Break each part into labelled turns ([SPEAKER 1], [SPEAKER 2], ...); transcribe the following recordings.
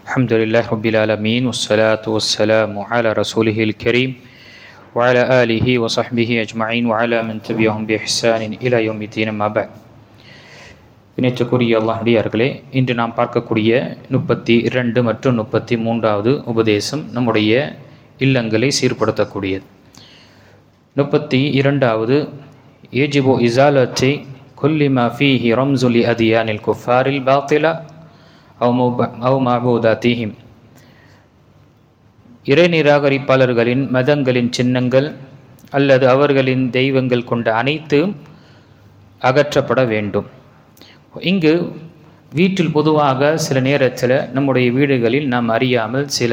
[SPEAKER 1] الحمد لله رب العالمين والصلاة والسلام على رسوله الكريم وعلى آله وصحبه أجمعين وعلى من تبعهم بإحسان إلى يوم الدين ما بعد. இணைச்சக்கூடிய அல்லாஹ்டியார்களே, இன்று நாம் பார்க்கக்கூடிய 32 மற்றும் 33வது உபதேசம் நம்முடைய இல்லங்களை சீர்படுத்தக்கூடியது. 32வது ஏஜிபு இசாலத்தை குல்லிமா ஃபீஹி ரம்சுலி அதியானில் குஃபாரில் பாத்திலா அவ் மஅபூதாத்திஹிம். இறை நிராகரிப்பாளர்களின் மதங்களின் சின்னங்கள் அல்லது அவர்களின் தெய்வங்கள் கொண்ட அனைத்தும் அகற்றப்பட வேண்டும். இங்கு வீட்டில் பொதுவாக சில நேரத்தில் நம்முடைய வீடுகளில் நாம் அறியாமல் சில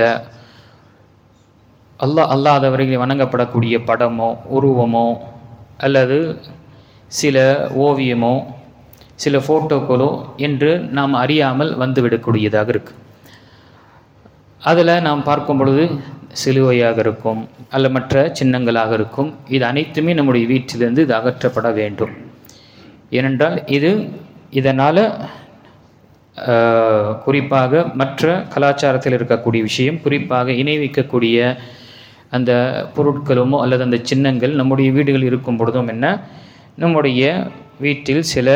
[SPEAKER 1] அல்லாதவர்களை வணங்கப்படக்கூடிய படமோ உருவமோ அல்லது சில ஓவியமோ சில ஃபோட்டோக்களோ என்று நாம் அறியாமல் வந்துவிடக்கூடியதாக இருக்குது. அதில் நாம் பார்க்கும் பொழுது சிலுவையாக இருக்கும் அல்ல மற்ற சின்னங்களாக இருக்கும். இது அனைத்துமே நம்முடைய வீட்டிலிருந்து இது அகற்றப்பட வேண்டும். ஏனென்றால் இதனால் குறிப்பாக மற்ற கலாச்சாரத்தில் இருக்கக்கூடிய விஷயம், குறிப்பாக இணை வைக்கக்கூடிய அந்த பொருட்களுமோ அல்லது அந்த சின்னங்கள் நம்முடைய வீடுகள் இருக்கும் பொழுதும் என்ன, நம்முடைய வீட்டில் சில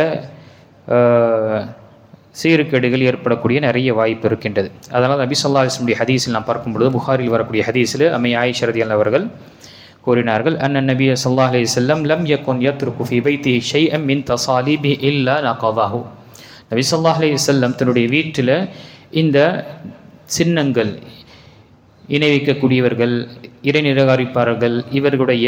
[SPEAKER 1] சீர்கேடுகள் ஏற்படக்கூடிய நிறைய வாய்ப்பு இருக்கின்றது. அதனால் நபி ஸல்லல்லாஹு அலைஹி வஸல்லம் ஹதீஸில் நாம் பார்க்கும் பொழுது, புகாரில் வரக்கூடிய ஹதீஸில் அம்மை ஆயிஷா ரலியல்லாஹு அவர்கள் கூறினார்கள், அன்ன நபி ஸல்லல்லாஹு அலைஹி வஸல்லம் லம் யகுன் யத்ருக்கு ஃபீ பைத்திஹி ஷைஅன் மின் தஸாலிபி இல்லா நகதாஹு. நபி ஸல்லல்லாஹு அலைஹி வஸல்லம் தன்னுடைய வீட்டில் இந்த சின்னங்கள், இணை வைக்கக்கூடியவர்கள், இறை நிராகரிப்பார்கள், இவர்களுடைய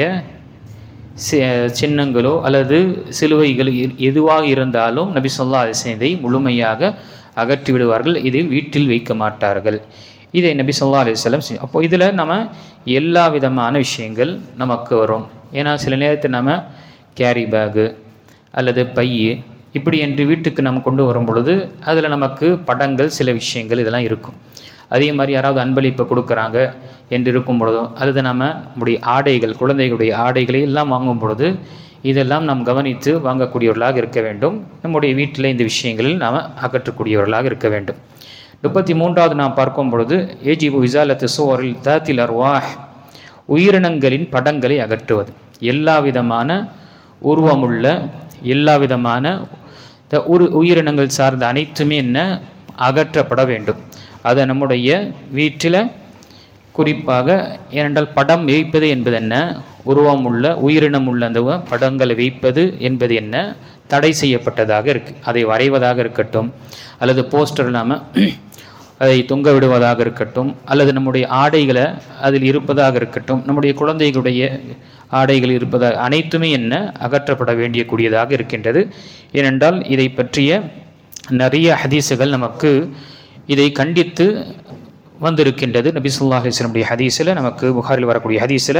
[SPEAKER 1] சின்னங்களோ அல்லது சிலுவைகள் எதுவாக இருந்தாலும் நபி ஸல்லல்லாஹு அலைஹி வஸல்லம் இதை முழுமையாக அகற்றி விடுவார்கள். இது வீட்டில் வைக்க மாட்டார்கள். இதை நபி ஸல்லல்லாஹு அலைஹி வஸல்லம். அப்போ இதில் நம்ம எல்லா விதமான விஷயங்கள் நமக்கு வரும். ஏன்னா சில நேரத்தில் நம்ம கேரி பேகு அல்லது பை இப்படி என்று வீட்டுக்கு நம்ம கொண்டு வரும் பொழுது அதில் நமக்கு படங்கள், சில விஷயங்கள் இதெல்லாம் இருக்கும். அதே மாதிரி யாராவது அன்பளிப்பை கொடுக்குறாங்க என்று இருக்கும் பொழுதும் அல்லது நம்முடைய ஆடைகள், குழந்தைகளுடைய ஆடைகளை எல்லாம் வாங்கும் பொழுது இதெல்லாம் நாம் கவனித்து வாங்கக்கூடியவர்களாக இருக்க வேண்டும். நம்முடைய வீட்டில் இந்த விஷயங்களில் நாம் அகற்றக்கூடியவர்களாக இருக்க வேண்டும். 33வது நாம் பார்க்கும் பொழுது ஏஜிபு இசாலத்து சுவரில் தாத்தில் அர்வாஹ், உயிரினங்களின் படங்களை அகற்றுவது. எல்லா விதமான உருவமுள்ள எல்லா விதமான உயிரினங்கள் சார்ந்த அனைத்துமே என்ன அகற்றப்பட வேண்டும். அதை நம்முடைய வீட்டில் குறிப்பாக, ஏனென்றால் படம் வைப்பது என்பது என்ன, உருவம் உள்ள உயிரினம் உள்ள அந்த படங்களை வைப்பது என்பது என்ன தடை செய்யப்பட்டதாக இருக்குது. அதை வரைவதாக இருக்கட்டும் அல்லது போஸ்டர் நாம் அதை தொங்க விடுவதாக இருக்கட்டும் அல்லது நம்முடைய ஆடைகளை அதில் இருப்பதாக இருக்கட்டும், நம்முடைய குழந்தைகளுடைய ஆடைகள் இருப்பதாக அனைத்துமே என்ன அகற்றப்பட வேண்டியக்கூடியதாக இருக்கின்றது. ஏனென்றால் இதை பற்றிய நிறைய ஹதீஸுகள் நமக்கு இதை கண்டித்து வந்திருக்கின்றது. நபி ஸல்லல்லாஹு அலைஹி வஸல்லம் ஹதீஸில், நமக்கு புகாரில் வரக்கூடிய ஹதீஸில்,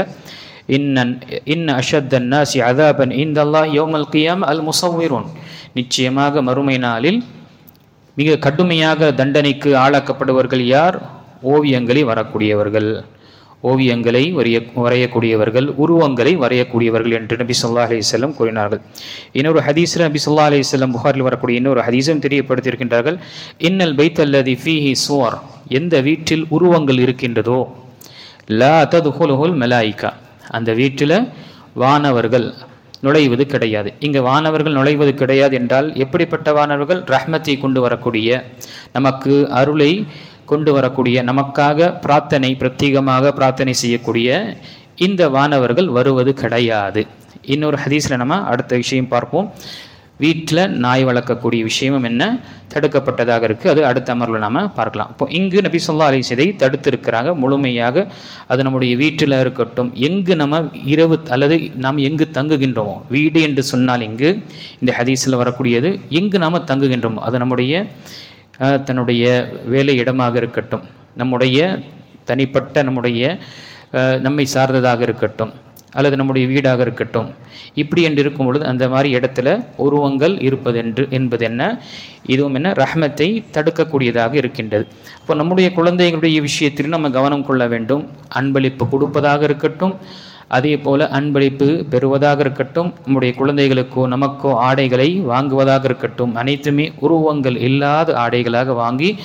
[SPEAKER 1] இன்ன அஷத்தன் நாசி அதாபன் இந்தல்லாஹ் யௌமல் கியாம அல் முஸவ்விரூன், நிச்சயமாக மறுமை நாளில் மிக கடுமையாக தண்டனைக்கு ஆளாக்கப்படுவர்கள் யார்? ஓவியங்களை வரக்கூடியவர்கள், ஓவியங்களை வரையக்கூடியவர்கள், உருவங்களை வரையக்கூடியவர்கள் என்று நபி ஸல்லல்லாஹு அலைஹி வஸல்லம் கூறினார்கள். இன்னொரு ஹதீஸில் நபி ஸல்லல்லாஹு அலைஹி வஸல்லம் புகாரில் வரக்கூடிய இன்னொரு ஹதீஸும் தெரியப்படுத்தியிருக்கின்றார்கள், இன்னல் பைத் அல்லதி ஃபீஹி சுவர், எந்த வீட்டில் உருவங்கள் இருக்கின்றதோ, லா ததுகுலுல் மலாயிகா, அந்த வீட்டில் வானவர்கள் நுழைவது கிடையாது. இங்கே வானவர்கள் நுழைவது கிடையாது என்றால் எப்படிப்பட்ட வானவர்கள்? ரஹ்மத்தை கொண்டு வரக்கூடிய, நமக்கு அருளை கொண்டு வரக்கூடிய, நமக்காக பிரார்த்தனை, பிரத்யேகமாக பிரார்த்தனை செய்யக்கூடிய இந்த வானவர்கள் வருவது கிடையாது. இன்னொரு ஹதீஸில் நம்ம அடுத்த விஷயம் பார்ப்போம். வீட்டில் நாய் வளர்க்கக்கூடிய விஷயமும் என்ன தடுக்கப்பட்டதாக இருக்குது. அது அடுத்த அமர்வில் நாம் பார்க்கலாம். இப்போ இங்கு நபி ஸல்லல்லாஹு அலைஹி வஸல்லம் இதை தடுத்திருக்கிறாங்க முழுமையாக. அது நம்முடைய வீட்டில் இருக்கட்டும், எங்கு நம்ம இரவு அல்லது நாம் எங்கு தங்குகின்றோமோ, வீடு என்று சொன்னால் இங்கு இந்த ஹதீஸில் வரக்கூடியது எங்கு நாம் தங்குகின்றோமோ, அது நம்முடைய தன்னுடைய வேலை இடமாக இருக்கட்டும், நம்முடைய தனிப்பட்ட நம்மை சார்ந்ததாக இருக்கட்டும் அல்லது நம்முடைய வீடாக இருக்கட்டும், இப்படி என்று இருக்கும் பொழுது அந்த மாதிரி இடத்துல உருவங்கள் இருப்பது என்பது என்ன, இதுவும் என்ன ரஹ்மத்தை தடுக்கக்கூடியதாக இருக்கின்றது. இப்போ நம்முடைய குழந்தைகளுடைய விஷயத்தில் நம்ம கவனம் கொள்ள வேண்டும். அன்பளிப்பு கொடுப்பதாக இருக்கட்டும், அதே போல் அன்பளிப்பு பெறுவதாக இருக்கட்டும், நம்முடைய குழந்தைகளுக்கோ நமக்கோ ஆடைகளை வாங்குவதாக இருக்கட்டும், அனைத்துமே உருவங்கள் இல்லாத ஆடைகளாக வாங்கி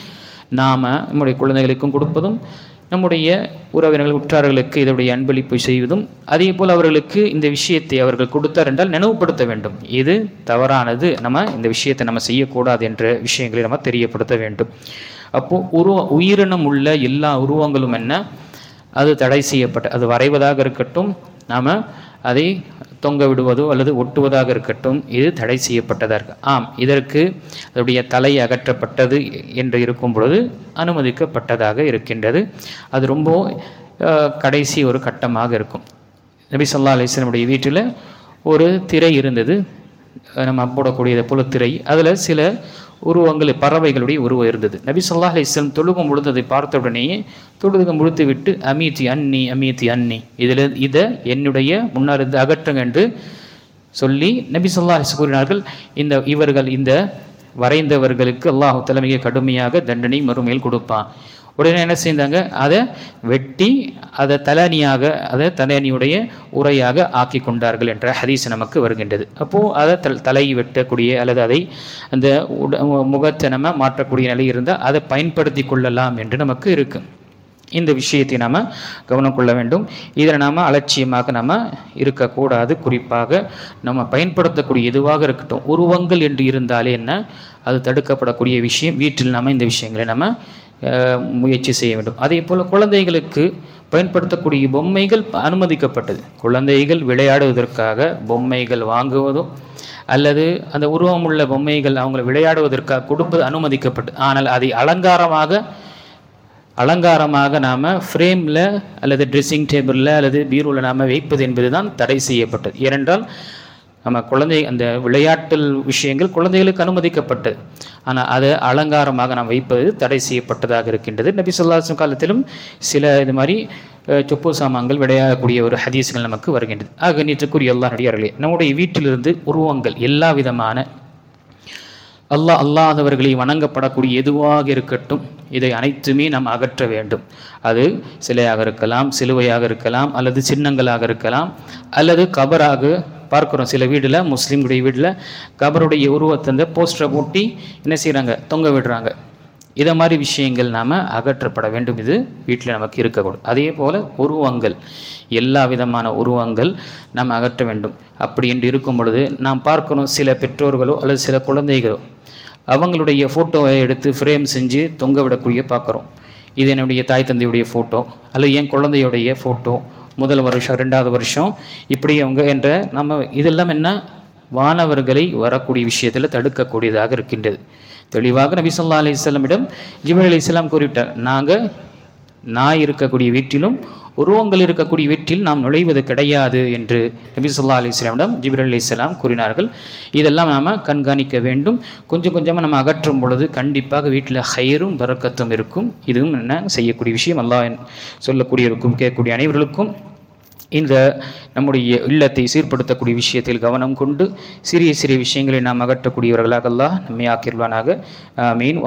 [SPEAKER 1] நாம் நம்முடைய குழந்தைகளுக்கும் கொடுப்பதும், நம்முடைய உறவினர்கள் உற்றார்களுக்கு இதனுடைய அன்பளிப்பு செய்வதும், அதே போல் அவர்களுக்கு இந்த விஷயத்தை அவர்கள் கொடுத்தார் என்றால் நினைவுபடுத்த வேண்டும். இது தவறானது, நம்ம இந்த விஷயத்தை நம்ம செய்யக்கூடாது என்ற விஷயங்களை நம்ம தெரியப்படுத்த வேண்டும். அப்போது உயிரினம் உள்ள எல்லா உருவங்களும் என்ன, அது தடை செய்யப்பட்ட, அது வரைவதாக இருக்கட்டும், நாம் அதை தொங்க விடுவதோ அல்லது ஒட்டுவதாக இருக்கட்டும், இது தடை செய்யப்பட்டதாக இருக்கு. இதற்கு அதனுடைய தலை அகற்றப்பட்டது என்று இருக்கும் பொழுது அனுமதிக்கப்பட்டதாக இருக்கின்றது. அது ரொம்ப கடைசி ஒரு கட்டமாக இருக்கும். நபி ஸல்லல்லாஹு அலைஹி வஸல்லம் வீட்டில் ஒரு திரை இருந்தது, நம்ம போடக்கூடியதை போல திரை. அதில் சில உருவங்கள், பறவைகளுடைய உருவம் இருந்தது. நபி ஸல்லல்லாஹு அலைஹி வஸல்லம் தொழுகும் பொழுது அதை பார்த்த உடனேயே தொழுக முடித்து விட்டு அமீத்தி அன்னி இதை என்னுடைய முன்னால் இருந்து அகற்றுங்க என்று சொல்லி நபி ஸல்லல்லாஹு அலைஹி வஸல்லம் கூறினார்கள். இவர்கள் இந்த வரைந்தவர்களுக்கு அல்லாஹ் தஆலா மிக கடுமையாக தண்டனை மறுமையில் கொடுப்பான். உடனே என்ன செய்தாங்க, அதை வெட்டி அதை தலையணியுடைய உரையாக ஆக்கி கொண்டார்கள் என்ற ஹதீஸ் நமக்கு வருகின்றது. அப்போது அதை தலை வெட்டக்கூடிய அல்லது அதை அந்த முகத்தை நம்ம மாற்றக்கூடிய நிலை இருந்தால் அதை பயன்படுத்தி கொள்ளலாம் என்று நமக்கு இருக்கு. இந்த விஷயத்தை நாம் கவனம் கொள்ள வேண்டும். இதில் நாம் அலட்சியமாக நம்ம இருக்கக்கூடாது. குறிப்பாக நம்ம பயன்படுத்தக்கூடிய எதுவாக இருக்கட்டும், உருவங்கள் என்று இருந்தாலே என்ன, அது தடுக்கப்படக்கூடிய விஷயம். வீட்டில் நாம் இந்த விஷயங்களை நம்ம முயற்சி செய்ய வேண்டும். அதே போல் குழந்தைகளுக்கு பயன்படுத்தக்கூடிய பொம்மைகள் அனுமதிக்கப்பட்டது. குழந்தைகள் விளையாடுவதற்காக பொம்மைகள் வாங்குவதோ அல்லது அந்த உருவமுள்ள பொம்மைகள் அவங்களை விளையாடுவதற்காக கொடுப்பது அனுமதிக்கப்பட்டது. ஆனால் அதை அலங்காரமாக நாம் ஃப்ரேமில் அல்லது ட்ரெஸ்ஸிங் டேபிளில் அல்லது பீரோவில் நாம் வைப்பது என்பது தான் தடை செய்யப்பட்டது. ஏனென்றால் நம்ம அந்த விளையாட்டு விஷயங்கள் குழந்தைகளுக்கு அனுமதிக்கப்பட்டது, ஆனால் அதை அலங்காரமாக நாம் வைப்பது தடை செய்யப்பட்டதாக இருக்கின்றது. நபி ஸல்லல்லாஹு அலைஹி வஸல்லம் காலத்திலும் சில இது மாதிரி சொப்பு சாமான்கள் விளையாடக்கூடிய ஒரு ஹதீஸ்கள் நமக்கு வருகின்றது. ஆக நீற்றுக்குரிய அல்லாஹ் நடிகார்களே, நம்முடைய வீட்டிலிருந்து உருவங்கள், எல்லா விதமான அல்லாதவர்களை வணங்கப்படக்கூடிய எதுவாக இருக்கட்டும், இதை அனைத்துமே நாம் அகற்ற வேண்டும். அது சிலையாக இருக்கலாம், சிலுவையாக இருக்கலாம், அல்லது சின்னங்களாக இருக்கலாம், அல்லது கபராக பார்க்குறோம். சில வீட்டில், முஸ்லீம்களுடைய வீட்டில் கபருடைய உருவத்தை அந்த போஸ்டரை போட்டி என்ன செய்கிறாங்க, தொங்க விடுறாங்க. இதை மாதிரி விஷயங்கள் நாம் அகற்றப்பட வேண்டும். இது வீட்டில் நமக்கு இருக்கக்கூடும். அதே போல் உருவங்கள், எல்லா விதமான உருவங்கள் நாம் அகற்ற வேண்டும். அப்படி என்று இருக்கும் பொழுது நாம் பார்க்கணும், சில பெற்றோர்களோ அல்லது சில குழந்தைகளோ அவங்களுடைய ஃபோட்டோவை எடுத்து ஃப்ரேம் செஞ்சு தொங்க விடக்கூடிய பார்க்குறோம். இது என்னுடைய தாய் தந்தையுடைய ஃபோட்டோ அல்லது என் குழந்தையுடைய ஃபோட்டோ, முதல் வருஷம் 2வது வருஷம் இப்படி அவங்க என்ற நம்ம இதெல்லாம் என்ன, வானவர்களை வரக்கூடிய விஷயத்தில் தடுக்கக்கூடியதாக இருக்கின்றது. தெளிவாக நபி ஸல்லல்லாஹு அலைஹி வஸல்லம் ஜிப்ரீல் அலைஹிஸ்ஸலாம் கூறிவிட்டார், நாய் இருக்கக்கூடிய வீட்டிலும் உருவங்கள் இருக்கக்கூடிய வீட்டில் நாம் நுழைவது கிடையாது என்று நபி ஸல்லல்லாஹு அலைஹி வஸல்லம் ஜிப்ரீல் அலைஹிஸ்ஸலாம் கூறினார்கள். இதெல்லாம் நாம் கண்காணிக்க வேண்டும். கொஞ்சம் கொஞ்சமாக நம்ம அகற்றும் பொழுது கண்டிப்பாக வீட்டில் ஹைரும் பரக்கத்தும் இருக்கும். இதுவும் என்ன செய்யக்கூடிய விஷயம். அல்லாஹ் சொல்லக்கூடியவருக்கும் கேட்கக்கூடிய அனைவர்களுக்கும் இந்த நம்முடைய இல்லத்தை சீர்படுத்தக்கூடிய விஷயத்தில் கவனம் கொண்டு சிறிய சிறிய விஷயங்களை நாம் அகற்றக்கூடியவர்களாக அல்லாஹ் நம்மை ஆக்கிடுவானாக. ஆமீன்.